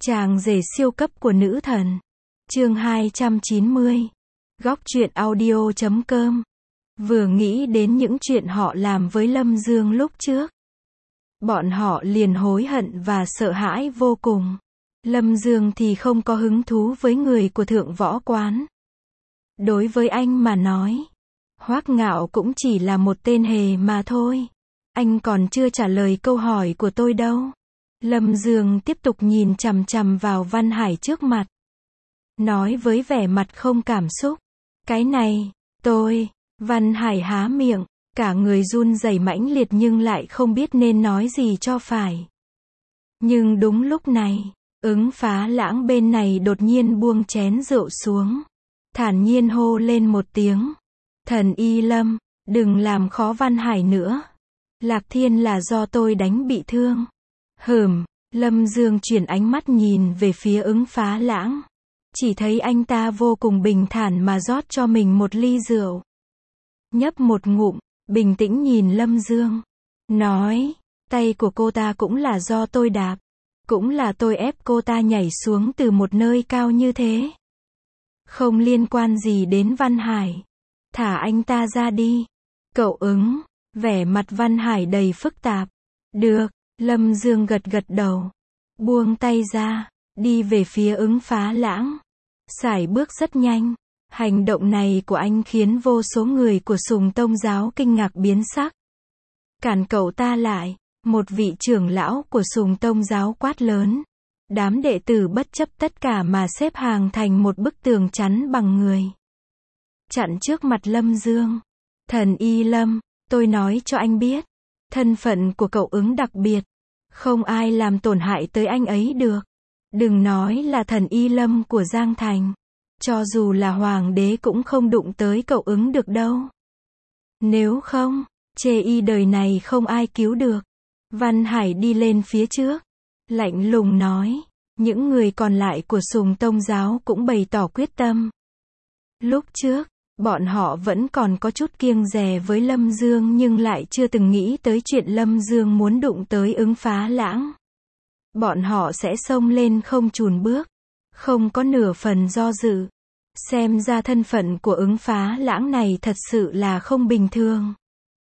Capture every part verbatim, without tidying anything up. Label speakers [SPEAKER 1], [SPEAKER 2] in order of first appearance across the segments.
[SPEAKER 1] Chàng rể siêu cấp của nữ thần. Chương hai trăm chín mươi. Góc truyện audio chấm com. Vừa nghĩ đến những chuyện họ làm với Lâm Dương lúc trước, bọn họ liền hối hận và sợ hãi vô cùng. Lâm Dương thì không có hứng thú với người của Thượng Võ Quán. Đối với anh mà nói, Hoắc Ngạo cũng chỉ là một tên hề mà thôi. Anh còn chưa trả lời câu hỏi của tôi đâu. Lâm Dương tiếp tục nhìn chằm chằm vào Văn Hải trước mặt, nói với vẻ mặt không cảm xúc. Cái này, tôi, Văn Hải há miệng, cả người run rẩy mãnh liệt nhưng lại không biết nên nói gì cho phải. Nhưng đúng lúc này, Ứng Phá Lãng bên này đột nhiên buông chén rượu xuống, thản nhiên hô lên một tiếng. Thần Y Lâm, đừng làm khó Văn Hải nữa. Lạc Thiên là do tôi đánh bị thương. Hừm, Lâm Dương chuyển ánh mắt nhìn về phía Ứng Phá Lãng. Chỉ thấy anh ta vô cùng bình thản mà rót cho mình một ly rượu. Nhấp một ngụm, bình tĩnh nhìn Lâm Dương. Nói, tay của cô ta cũng là do tôi đạp. Cũng là tôi ép cô ta nhảy xuống từ một nơi cao như thế. Không liên quan gì đến Văn Hải. Thả anh ta ra đi. Cậu Ứng, vẻ mặt Văn Hải đầy phức tạp. Được, Lâm Dương gật gật đầu. Buông tay ra, đi về phía Ứng Phá Lãng. Sải bước rất nhanh. Hành động này của anh khiến vô số người của Sùng Tông Giáo kinh ngạc biến sắc. Cản cậu ta lại, một vị trưởng lão của Sùng Tông Giáo quát lớn. Đám đệ tử bất chấp tất cả mà xếp hàng thành một bức tường chắn bằng người, chặn trước mặt Lâm Dương. Thần Y Lâm, tôi nói cho anh biết, thân phận của cậu Ứng đặc biệt, không ai làm tổn hại tới anh ấy được. Đừng nói là thần Y Lâm của Giang Thành, cho dù là hoàng đế cũng không đụng tới cậu Ứng được đâu. Nếu không, chê y đời này không ai cứu được. Văn Hải đi lên phía trước, lạnh lùng nói. Những người còn lại của Sùng Tông Giáo cũng bày tỏ quyết tâm. Lúc trước, bọn họ vẫn còn có chút kiêng dè với Lâm Dương nhưng lại chưa từng nghĩ tới chuyện Lâm Dương muốn đụng tới Ứng Phá Lãng. Bọn họ sẽ xông lên không chùn bước, không có nửa phần do dự. Xem ra thân phận của Ứng Phá Lãng này thật sự là không bình thường.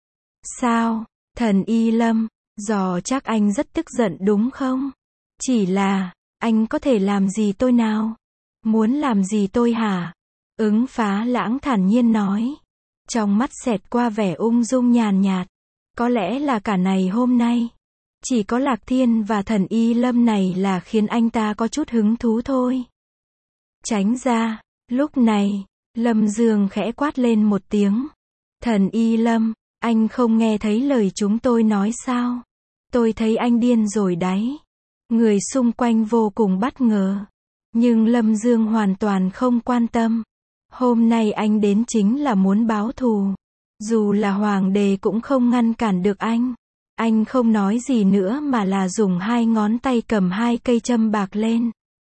[SPEAKER 1] Sao, thần Y Lâm, dò chắc anh rất tức giận đúng không? Chỉ là, anh có thể làm gì tôi nào? Muốn làm gì tôi hả? Ứng Phá Lãng thản nhiên nói. Trong mắt xẹt qua vẻ ung dung nhàn nhạt. Có lẽ là cả ngày hôm nay, chỉ có Lạc Thiên và thần Y Lâm này là khiến anh ta có chút hứng thú thôi. Tránh ra. Lúc này, Lâm Dương khẽ quát lên một tiếng. Thần Y Lâm, anh không nghe thấy lời chúng tôi nói sao? Tôi thấy anh điên rồi đấy. Người xung quanh vô cùng bất ngờ. Nhưng Lâm Dương hoàn toàn không quan tâm. Hôm nay anh đến chính là muốn báo thù. Dù là hoàng đế cũng không ngăn cản được anh. Anh không nói gì nữa mà là dùng hai ngón tay cầm hai cây châm bạc lên,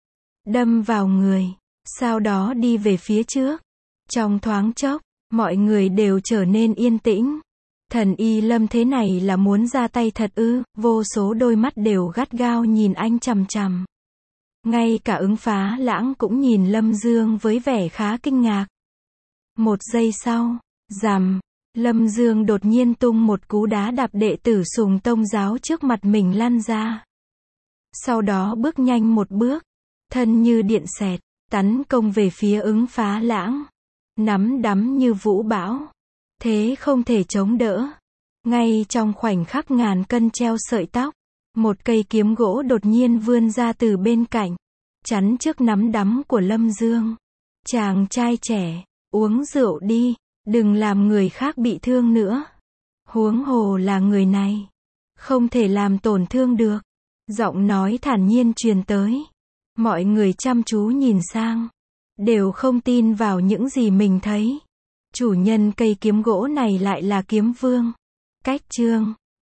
[SPEAKER 1] đâm vào người. Sau đó đi về phía trước. Trong thoáng chốc, mọi người đều trở nên yên tĩnh. Thần Y Lâm thế này là muốn ra tay thật ư? Vô số đôi mắt đều gắt gao nhìn anh chằm chằm. Ngay cả Ứng Phá Lãng cũng nhìn Lâm Dương với vẻ khá kinh ngạc. Một giây sau, rầm, Lâm Dương đột nhiên tung một cú đá đạp đệ tử Sùng Tông Giáo trước mặt mình lăn ra. Sau đó bước nhanh một bước, thân như điện xẹt, tấn công về phía Ứng Phá Lãng. Nắm đấm như vũ bão, thế không thể chống đỡ. Ngay trong khoảnh khắc ngàn cân treo sợi tóc, một cây kiếm gỗ đột nhiên vươn ra từ bên cạnh, chắn trước nắm đấm của Lâm Dương. Chàng trai trẻ, uống rượu đi, đừng làm người khác bị thương nữa. Huống hồ là người này, không thể làm tổn thương được. Giọng nói thản nhiên truyền tới. Mọi người chăm chú nhìn sang, đều không tin vào những gì mình thấy. Chủ nhân cây kiếm gỗ này lại là kiếm vương. Cách chương